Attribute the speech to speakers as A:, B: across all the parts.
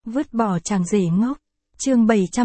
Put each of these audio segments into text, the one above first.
A: Vứt bỏ chàng rể ngốc. Chương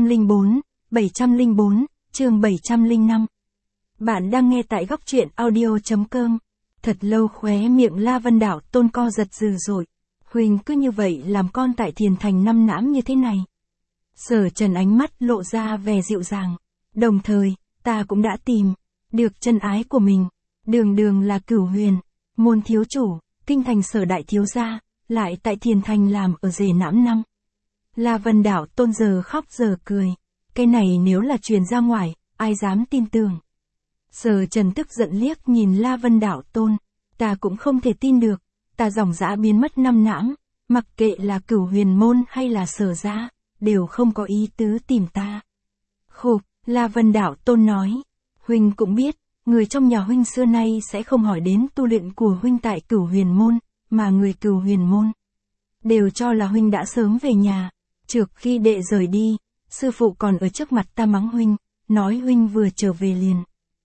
A: 704, chương 705. Bạn đang nghe tại góc truyện audio.com. Thật lâu khóe miệng La Vân Đảo Tôn co giật dữ dội. Huỳnh cứ như vậy làm con tại Thiền Thành năm nãm như thế này. Sở Trần ánh mắt lộ ra vẻ dịu dàng. Đồng thời, ta cũng đã tìm được chân ái của mình. Đường đường là Cửu Huyền, môn thiếu chủ, kinh thành Sở đại thiếu gia, lại tại Thiền Thành làm ở rể nãm năm. La Vân Đảo Tôn giờ khóc giờ cười. Cái này nếu là truyền ra ngoài, ai dám tin tưởng. Sở Trần tức giận liếc nhìn La Vân Đảo Tôn. Ta cũng không thể tin được. Ta dòng dã biến mất năm nãm. Mặc kệ là Cửu Huyền môn hay là Sở gia, đều không có ý tứ tìm ta. Khục, La Vân Đảo Tôn nói. Huynh cũng biết, người trong nhà huynh xưa nay sẽ không hỏi đến tu luyện của huynh tại Cửu Huyền môn, mà người Cửu Huyền môn đều cho là huynh đã sớm về nhà. Trước khi đệ rời đi, sư phụ còn ở trước mặt ta mắng huynh, nói huynh vừa trở về liền.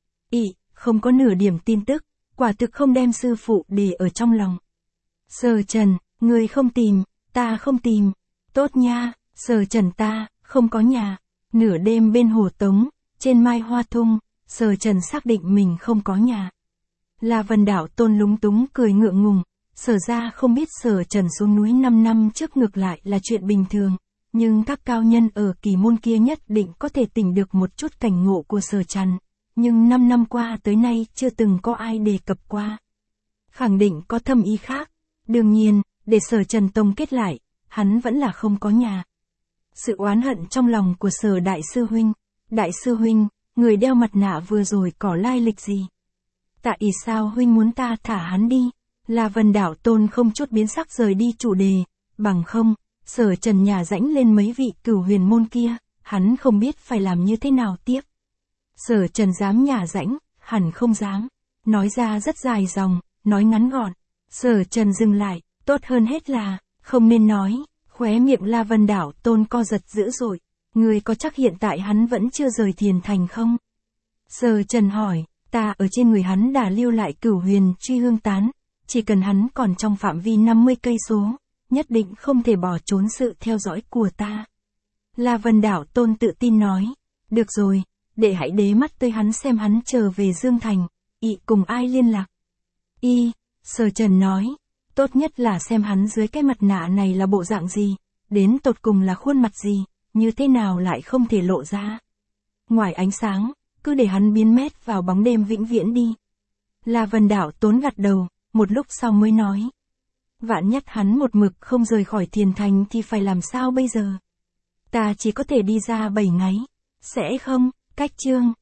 A: Không có nửa điểm tin tức, quả thực không đem sư phụ để ở trong lòng. Sở Trần, người không tìm, ta không tìm. Tốt nha, Sở Trần ta, không có nhà. Nửa đêm bên hồ Tống, trên Mai Hoa Thung, Sở Trần xác định mình không có nhà. La Vân Đảo Tôn lúng túng cười ngượng ngùng. Sở ra không biết Sở Trần xuống núi 5 năm trước ngược lại là chuyện bình thường. Nhưng các cao nhân ở kỳ môn kia nhất định có thể tỉnh được một chút cảnh ngộ của Sở Trần. Nhưng 5 năm qua tới nay chưa từng có ai đề cập qua. Khẳng định có thâm ý khác. Đương nhiên, để Sở Trần tổng kết lại, hắn vẫn là không có nhà. Sự oán hận trong lòng của Sở Đại sư huynh. Đại sư huynh, người đeo mặt nạ vừa rồi có lai lịch gì? Tại sao huynh muốn ta thả hắn đi? La Vân Đảo Tôn không chút biến sắc rời đi chủ đề. Bằng không, Sở Trần nhả rãnh lên mấy vị Cửu Huyền môn kia, hắn không biết phải làm như thế nào tiếp. Sở Trần dám nhả rãnh, hẳn không dám. Nói ra rất dài dòng, nói ngắn gọn. Sở Trần dừng lại, tốt hơn hết là, không nên nói. Khóe miệng La Vân Đảo Tôn co giật dữ dội. Người có chắc hiện tại hắn vẫn chưa rời Thiền Thành không? Sở Trần hỏi, ta ở trên người hắn đã lưu lại Cửu Huyền truy hương tán. Chỉ cần hắn còn trong phạm vi 50 cây số, nhất định không thể bỏ trốn sự theo dõi của ta. La Vân Đảo Tôn tự tin nói, được rồi, để hãy đế mắt tới hắn xem hắn trở về Dương Thành, cùng ai liên lạc. Sở Trần nói, tốt nhất là xem hắn dưới cái mặt nạ này là bộ dạng gì, đến tột cùng là khuôn mặt gì, như thế nào lại không thể lộ ra. Ngoài ánh sáng, cứ để hắn biến mất vào bóng đêm vĩnh viễn đi. La Vân Đảo Tôn gật đầu, một lúc sau mới nói. Vạn nhất hắn một mực không rời khỏi Thiền Thành thì phải làm sao bây giờ? Ta chỉ có thể đi ra 7 ngày. Sẽ không, cách chương.